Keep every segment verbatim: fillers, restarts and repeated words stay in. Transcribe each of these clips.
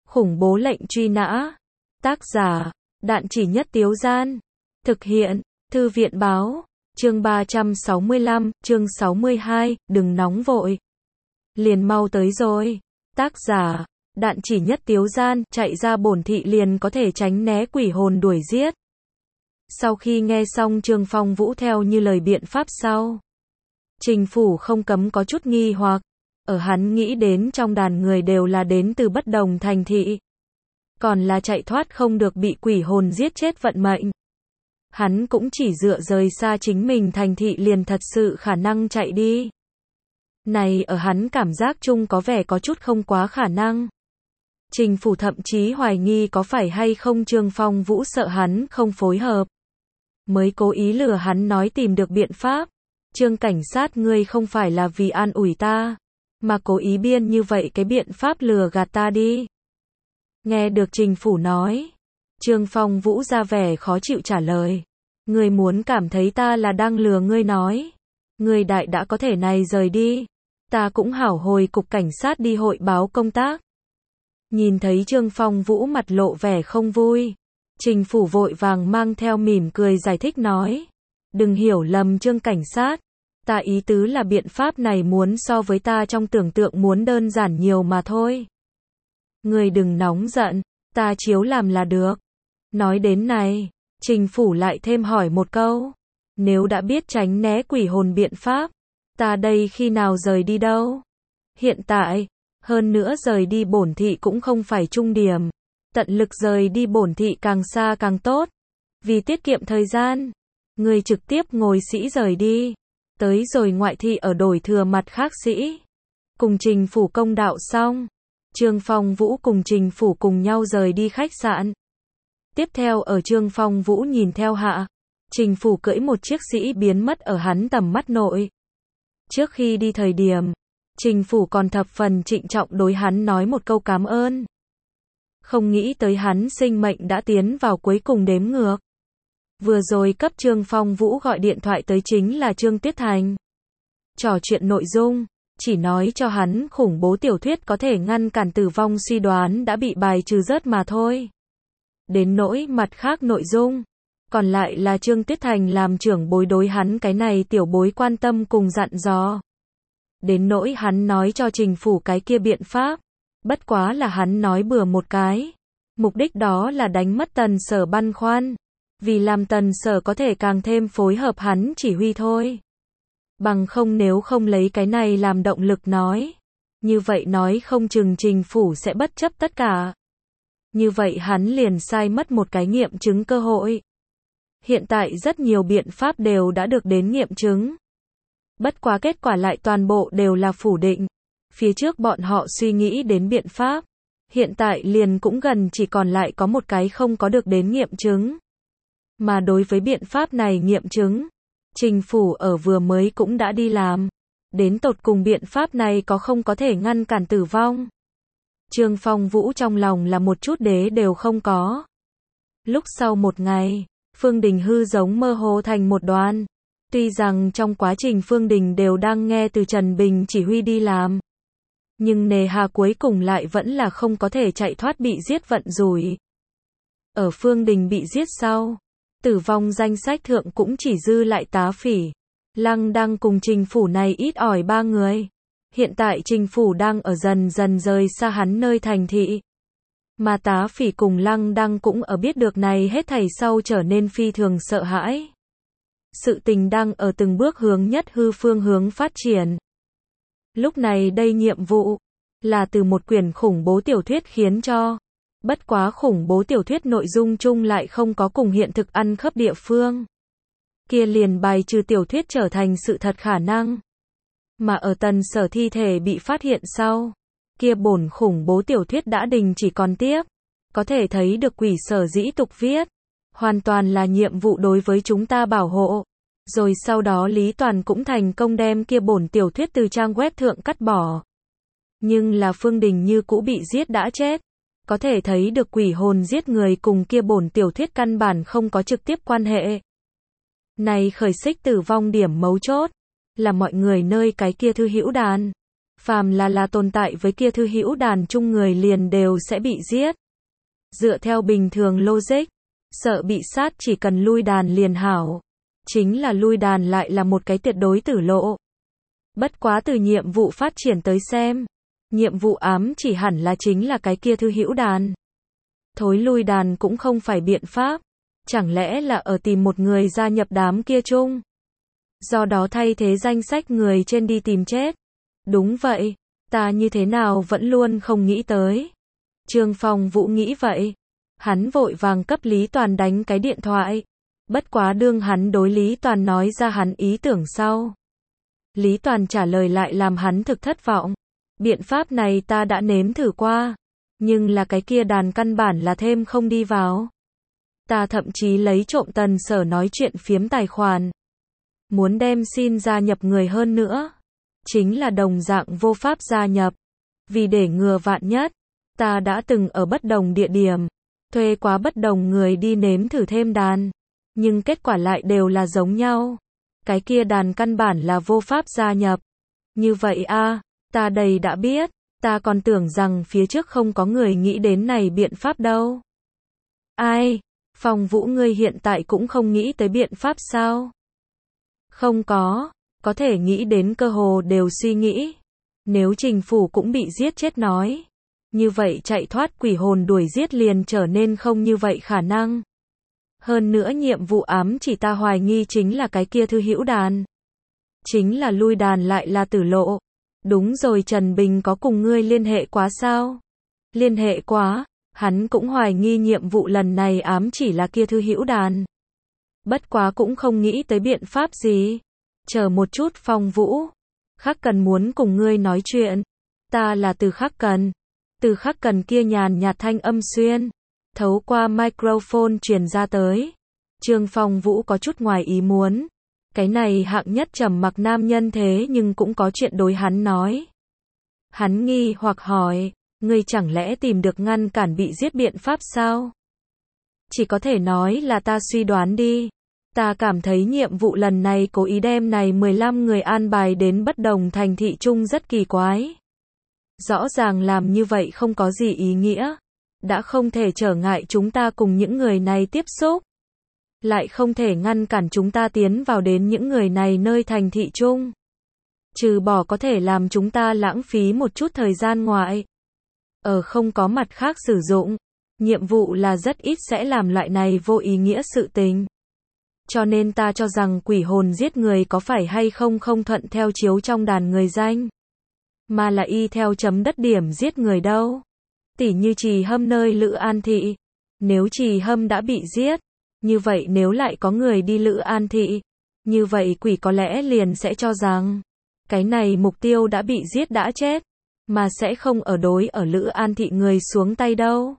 Khủng bố lệnh truy nã. Tác giả, Đạn Chỉ Nhất Tiếu Gian. Thực hiện, Thư viện báo. Chương ba trăm sáu mươi lăm, chương sáu mươi hai, đừng nóng vội. Liền mau tới rồi. Tác giả, Đạn Chỉ Nhất Tiếu Gian, chạy ra bổn thị liền có thể tránh né quỷ hồn đuổi giết. Sau khi nghe xong Trương Phong Vũ theo như lời biện pháp sau, Trình Phủ không cấm có chút nghi hoặc. Ở hắn nghĩ đến trong đàn người đều là đến từ bất đồng thành thị, còn là chạy thoát không được bị quỷ hồn giết chết vận mệnh. Hắn cũng chỉ dựa rời xa chính mình thành thị liền thật sự khả năng chạy đi. Này ở hắn cảm giác chung có vẻ có chút không quá khả năng. Trình Phủ thậm chí hoài nghi có phải hay không Trương Phong Vũ sợ hắn không phối hợp, mới cố ý lừa hắn nói tìm được biện pháp. Trương cảnh sát, ngươi không phải là vì an ủi ta, mà cố ý biên như vậy cái biện pháp lừa gạt ta đi. Nghe được Trình Phủ nói, Trương Phong Vũ ra vẻ khó chịu trả lời. Ngươi muốn cảm thấy ta là đang lừa ngươi nói. Ngươi đại đã có thể này rời đi. Ta cũng hảo hồi cục cảnh sát đi hội báo công tác. Nhìn thấy Trương Phong Vũ mặt lộ vẻ không vui, Trình Phủ vội vàng mang theo mỉm cười giải thích nói. Đừng hiểu lầm Trương cảnh sát. Ta ý tứ là biện pháp này muốn so với ta trong tưởng tượng muốn đơn giản nhiều mà thôi. Ngươi đừng nóng giận, ta chiếu làm là được. Nói đến này, Trình Phủ lại thêm hỏi một câu. Nếu đã biết tránh né quỷ hồn biện pháp, ta đây khi nào rời đi đâu? Hiện tại, hơn nữa rời đi bổn thị cũng không phải trung điểm. Tận lực rời đi bổn thị càng xa càng tốt. Vì tiết kiệm thời gian, ngươi trực tiếp ngồi sĩ rời đi. Tới rồi ngoại thị ở đổi thừa mặt khác sĩ. Cùng Trình Phủ công đạo xong, Trương Phong Vũ cùng Trình Phủ cùng nhau rời đi khách sạn. Tiếp theo ở Trương Phong Vũ nhìn theo hạ, Trình Phủ cưỡi một chiếc sĩ biến mất ở hắn tầm mắt nội. Trước khi đi thời điểm, Trình Phủ còn thập phần trịnh trọng đối hắn nói một câu cảm ơn. Không nghĩ tới hắn sinh mệnh đã tiến vào cuối cùng đếm ngược. Vừa rồi cấp Trương Phong Vũ gọi điện thoại tới chính là Trương Tuyết Thành. Trò chuyện nội dung, chỉ nói cho hắn khủng bố tiểu thuyết có thể ngăn cản tử vong suy đoán đã bị bài trừ rớt mà thôi. Đến nỗi mặt khác nội dung, còn lại là Trương Tuyết Thành làm trưởng bối đối hắn cái này tiểu bối quan tâm cùng dặn dò. Đến nỗi hắn nói cho Trình Phủ cái kia biện pháp, bất quá là hắn nói bừa một cái. Mục đích đó là đánh mất Tần Sở băn khoăn, vì làm Tần Sở có thể càng thêm phối hợp hắn chỉ huy thôi. Bằng không nếu không lấy cái này làm động lực nói, như vậy nói không chừng Trình Phủ sẽ bất chấp tất cả. Như vậy hắn liền sai mất một cái nghiệm chứng cơ hội. Hiện tại rất nhiều biện pháp đều đã được đến nghiệm chứng. Bất quá kết quả lại toàn bộ đều là phủ định. Phía trước bọn họ suy nghĩ đến biện pháp, hiện tại liền cũng gần chỉ còn lại có một cái không có được đến nghiệm chứng. Mà đối với biện pháp này nghiệm chứng, Trình Phủ ở vừa mới cũng đã đi làm. Đến tột cùng biện pháp này có không có thể ngăn cản tử vong. Trương Phong Vũ trong lòng là một chút đế đều không có. Lúc sau một ngày, Phương Đình hư giống mơ hồ thành một đoàn. Tuy rằng trong quá trình Phương Đình đều đang nghe từ Trần Bình chỉ huy đi làm, nhưng nề hà cuối cùng lại vẫn là không có thể chạy thoát bị giết vận rủi. Ở Phương Đình bị giết sau, tử vong danh sách thượng cũng chỉ dư lại Tá Phỉ, Lăng Đăng cùng Trình Phủ này ít ỏi ba người. Hiện tại Trình Phủ đang ở dần dần rời xa hắn nơi thành thị. Mà Tá Phỉ cùng Lăng Đăng cũng ở biết được này hết thảy sau trở nên phi thường sợ hãi. Sự tình đang ở từng bước hướng nhất hư phương hướng phát triển. Lúc này đây nhiệm vụ là từ một quyển khủng bố tiểu thuyết khiến cho. Bất quá khủng bố tiểu thuyết nội dung chung lại không có cùng hiện thực ăn khớp địa phương. Kia liền bài trừ tiểu thuyết trở thành sự thật khả năng. Mà ở Tần Sở thi thể bị phát hiện sau, kia bổn khủng bố tiểu thuyết đã đình chỉ còn tiếp. Có thể thấy được quỷ sở dĩ tục viết, hoàn toàn là nhiệm vụ đối với chúng ta bảo hộ. Rồi sau đó Lý Toàn cũng thành công đem kia bổn tiểu thuyết từ trang web thượng cắt bỏ. Nhưng là Phương Đình như cũ bị giết đã chết. Có thể thấy được quỷ hồn giết người cùng kia bổn tiểu thuyết căn bản không có trực tiếp quan hệ. Này khởi xích tử vong điểm mấu chốt, là mọi người nơi cái kia thư hữu đàn. Phàm là là tồn tại với kia thư hữu đàn chung người liền đều sẽ bị giết. Dựa theo bình thường logic, sợ bị sát chỉ cần lui đàn liền hảo. Chính là lui đàn lại là một cái tuyệt đối tử lộ. Bất quá từ nhiệm vụ phát triển tới xem, nhiệm vụ ám chỉ hẳn là chính là cái kia thư hữu đàn. Thối lui đàn cũng không phải biện pháp, chẳng lẽ là ở tìm một người gia nhập đám kia chung. Do đó thay thế danh sách người trên đi tìm chết. Đúng vậy, ta như thế nào vẫn luôn không nghĩ tới. Trương Phong Vũ nghĩ vậy. Hắn vội vàng cấp Lý Toàn đánh cái điện thoại. Bất quá đương hắn đối Lý Toàn nói ra hắn ý tưởng sau. Lý Toàn trả lời lại làm hắn thực thất vọng. Biện pháp này ta đã nếm thử qua. Nhưng là cái kia đàn căn bản là thêm không đi vào. Ta thậm chí lấy trộm Tần Sở nói chuyện phiếm tài khoản. Muốn đem xin gia nhập người hơn nữa. Chính là đồng dạng vô pháp gia nhập. Vì để ngừa vạn nhất, ta đã từng ở bất đồng địa điểm, thuê quá bất đồng người đi nếm thử thêm đàn. Nhưng kết quả lại đều là giống nhau. Cái kia đàn căn bản là vô pháp gia nhập. Như vậy a, ta đây đã biết, ta còn tưởng rằng phía trước không có người nghĩ đến này biện pháp đâu. Ai? Phong Vũ ngươi hiện tại cũng không nghĩ tới biện pháp sao? Không có, có thể nghĩ đến cơ hồ đều suy nghĩ. Nếu Trình Phủ cũng bị giết chết nói, như vậy chạy thoát quỷ hồn đuổi giết liền trở nên không như vậy khả năng. Hơn nữa nhiệm vụ ám chỉ ta hoài nghi chính là cái kia thư hữu đàn. Chính là lui đàn lại là tử lộ. Đúng rồi, Trần Bình có cùng ngươi liên hệ quá sao? Liên hệ quá, hắn cũng hoài nghi nhiệm vụ lần này ám chỉ là kia thư hữu đàn. Bất quá cũng không nghĩ tới biện pháp gì. Chờ một chút Phong Vũ. Khắc Cần muốn cùng ngươi nói chuyện. Ta là Từ Khắc Cần. Từ Khắc Cần kia nhàn nhạt thanh âm xuyên thấu qua microphone truyền ra tới. Trương Phong Vũ có chút ngoài ý muốn. Cái này hạng nhất trầm mặc nam nhân thế nhưng cũng có chuyện đối hắn nói. Hắn nghi hoặc hỏi, ngươi chẳng lẽ tìm được ngăn cản bị giết biện pháp sao? Chỉ có thể nói là ta suy đoán đi. Ta cảm thấy nhiệm vụ lần này cố ý đem này mười lăm người an bài đến bất đồng thành thị chung rất kỳ quái. Rõ ràng làm như vậy không có gì ý nghĩa. Đã không thể trở ngại chúng ta cùng những người này tiếp xúc. Lại không thể ngăn cản chúng ta tiến vào đến những người này nơi thành thị chung. Trừ bỏ có thể làm chúng ta lãng phí một chút thời gian ngoại. Ở không có mặt khác sử dụng. Nhiệm vụ là rất ít sẽ làm loại này vô ý nghĩa sự tình. Cho nên ta cho rằng quỷ hồn giết người có phải hay không không thuận theo chiếu trong đàn người danh. Mà là y theo chấm đất điểm giết người đâu. Tỉ như Trì Hâm nơi Lữ An Thị. Nếu Trì Hâm đã bị giết, như vậy nếu lại có người đi Lữ An Thị, như vậy quỷ có lẽ liền sẽ cho rằng, cái này mục tiêu đã bị giết đã chết, mà sẽ không ở đối ở Lữ An Thị người xuống tay đâu.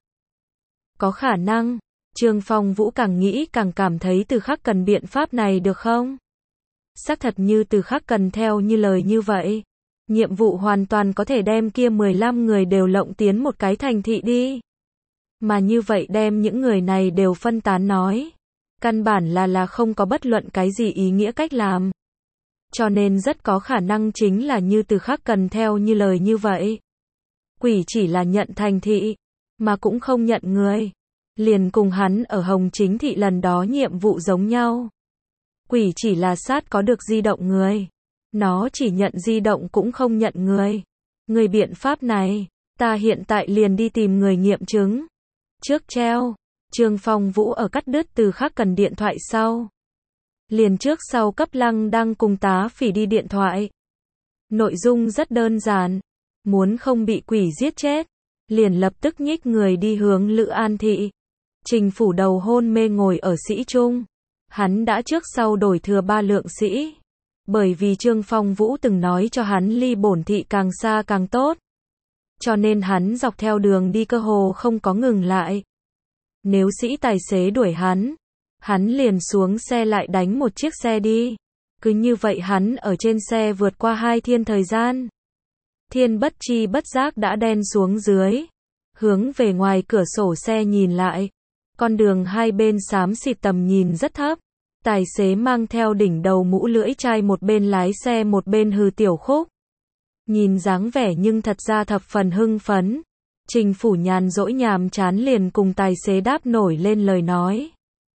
Có khả năng, Trương Phong Vũ càng nghĩ càng cảm thấy Từ Khắc Cần biện pháp này được không? Xác thật như Từ Khắc Cần theo như lời như vậy. Nhiệm vụ hoàn toàn có thể đem kia mười lăm người đều lộng tiến một cái thành thị đi. Mà như vậy đem những người này đều phân tán nói. Căn bản là là không có bất luận cái gì ý nghĩa cách làm. Cho nên rất có khả năng chính là như Từ Khắc Cần theo như lời như vậy. Quỷ chỉ là nhận thành thị, mà cũng không nhận người. Liền cùng hắn ở Hồng Chính Thị lần đó nhiệm vụ giống nhau. Quỷ chỉ là sát có được di động người. Nó chỉ nhận di động cũng không nhận người. Người biện pháp này, ta hiện tại liền đi tìm người nghiệm chứng. Trước treo, Trương Phong Vũ ở cắt đứt Từ Khắc Cần điện thoại sau. Liền trước sau cấp Lăng Đăng cùng Tá Phỉ đi điện thoại. Nội dung rất đơn giản. Muốn không bị quỷ giết chết, liền lập tức nhích người đi hướng Lữ An Thị. Trình Phủ đầu hôn mê ngồi ở sĩ trung. Hắn đã trước sau đổi thừa ba lượng sĩ. Bởi vì Trương Phong Vũ từng nói cho hắn ly bổn thị càng xa càng tốt. Cho nên hắn dọc theo đường đi cơ hồ không có ngừng lại. Nếu sĩ tài xế đuổi hắn, hắn liền xuống xe lại đánh một chiếc xe đi. Cứ như vậy hắn ở trên xe vượt qua hai thiên thời gian. Thiên bất chi bất giác đã đen xuống dưới. Hướng về ngoài cửa sổ xe nhìn lại. Con đường hai bên xám xịt tầm nhìn rất thấp. Tài xế mang theo đỉnh đầu mũ lưỡi chai một bên lái xe một bên hừ tiểu khúc. nhìn dáng vẻ nhưng thật ra thập phần hưng phấn. Trình Phủ nhàn rỗi nhàm chán liền cùng tài xế đáp nổi lên lời nói.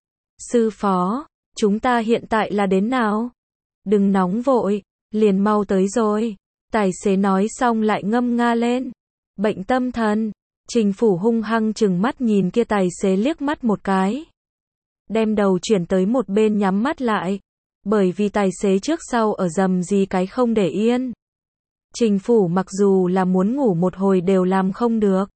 Sư phó, chúng ta hiện tại là đến nào? Đừng nóng vội, liền mau tới rồi. Tài xế nói xong lại ngâm nga lên. Bệnh tâm thần. Trình Phủ hung hăng chừng mắt nhìn kia tài xế liếc mắt một cái. Đem đầu chuyển tới một bên nhắm mắt lại. Bởi vì tài xế trước sau ở dầm gì cái không để yên. Trình Phủ mặc dù là muốn ngủ một hồi đều làm không được.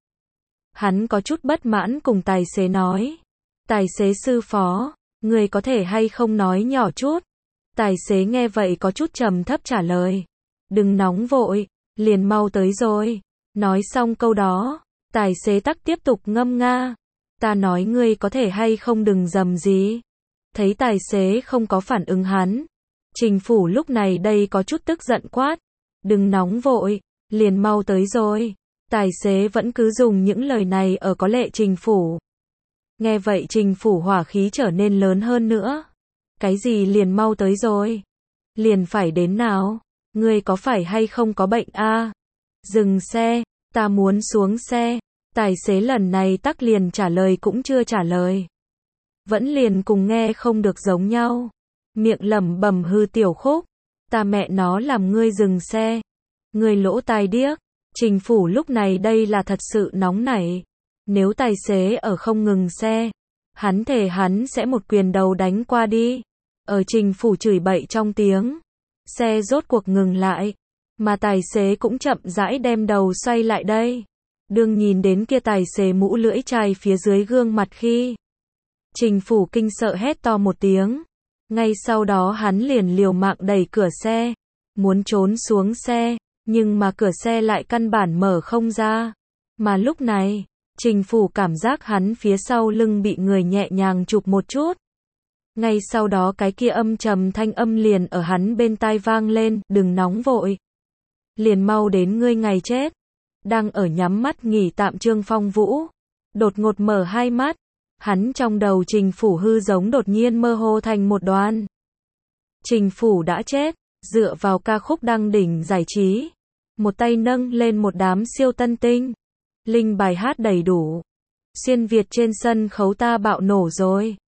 Hắn có chút bất mãn cùng tài xế nói. Tài xế sư phó, người có thể hay không nói nhỏ chút. Tài xế nghe vậy có chút trầm thấp trả lời. Đừng nóng vội, liền mau tới rồi. Nói xong câu đó, tài xế tắc tiếp tục ngâm nga. Ta nói ngươi có thể hay không đừng dầm gì. Thấy tài xế không có phản ứng hắn. Trình Phủ lúc này đây có chút tức giận quát. Đừng nóng vội, liền mau tới rồi. Tài xế vẫn cứ dùng những lời này ở có lệ Trình Phủ. Nghe vậy Trình Phủ hỏa khí trở nên lớn hơn nữa. Cái gì liền mau tới rồi? Liền phải đến nào? Ngươi có phải hay không có bệnh a? À? Dừng xe, ta muốn xuống xe. Tài xế lần này tắc liền trả lời cũng chưa trả lời. Vẫn liền cùng nghe không được giống nhau. Miệng lẩm bẩm hư tiểu khúc. Ta mẹ nó làm ngươi dừng xe. Ngươi lỗ tai điếc. Trình Phủ lúc này đây là thật sự nóng nảy. Nếu tài xế ở không ngừng xe, hắn thề hắn sẽ một quyền đầu đánh qua đi. Ở Trình Phủ chửi bậy trong tiếng, xe rốt cuộc ngừng lại, mà tài xế cũng chậm rãi đem đầu xoay lại đây. Đương nhìn đến kia tài xế mũ lưỡi chai phía dưới gương mặt khi, Trình Phủ kinh sợ hét to một tiếng. Ngay sau đó hắn liền liều mạng đẩy cửa xe, muốn trốn xuống xe, nhưng mà cửa xe lại căn bản mở không ra. Mà lúc này, Trình Phủ cảm giác hắn phía sau lưng bị người nhẹ nhàng chụp một chút. Ngay sau đó cái kia âm trầm thanh âm liền ở hắn bên tai vang lên, đừng nóng vội. Liền mau đến ngươi ngày chết. Đang ở nhắm mắt nghỉ tạm Trương Phong Vũ. Đột ngột mở hai mắt. Hắn trong đầu Trình Phủ hư giống đột nhiên mơ hồ thành một đoàn. Trình Phủ đã chết, dựa vào ca khúc đăng đỉnh giải trí. Một tay nâng lên một đám siêu tân tinh. Linh bài hát đầy đủ. Xuyên Việt trên sân khấu ta bạo nổ rồi.